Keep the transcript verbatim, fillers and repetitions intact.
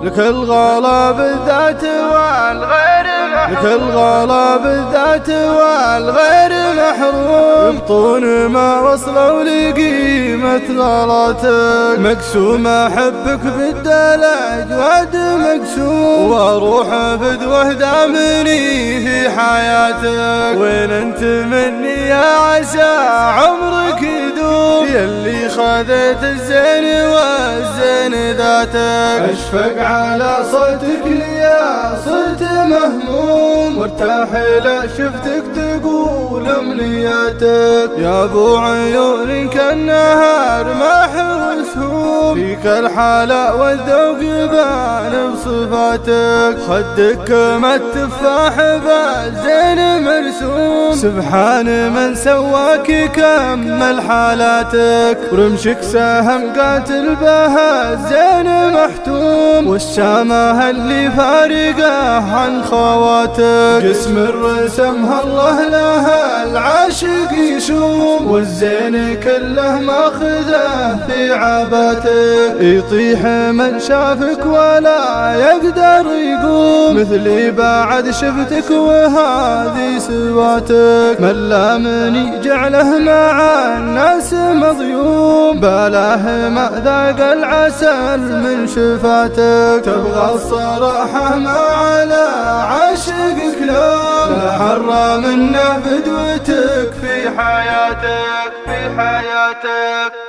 لك الغلا بالذات والغير محروم، لك الغلا بالذات والغير محروم. يبطون ما وصلوا لقيمة غلاتك، مقسوم أحبك بالدلع جواد مقسوم، واروح بذوه دامني في حياتك. وين انت مني يا عسى عمرك يدوم، يلي خذيت الزين والزين ذاتك. اشفق على صوتك ليا صرت مهموم، وارتاح لا شفتك تقول امنياتك. يا ابو عيون كالنهار ما حوسهم، فيك الحلا والذوق بان بصفاتك. خدك كما التفاح بالزين مرسوم، سبحان من سواك كمل حالاتك. ورمشك سهم قاتل بها الزين محتوم، والشامة اللي فارقه عن خواتك. جسم الرسمها الله لها العاشق يشوم، والزين كله ماخذه في عباتك. يطيح من شافك ولا يقدر يقوم، مثلي بعد شفتك وهذه سواتك. من لامني جعله مع الناس مضيوم، بلاه ما ذاق العسل من شفاتك. تبغى الصراحة ما على عاشقك لوم، لا حرى منه فدوتك في حياتك في حياتك.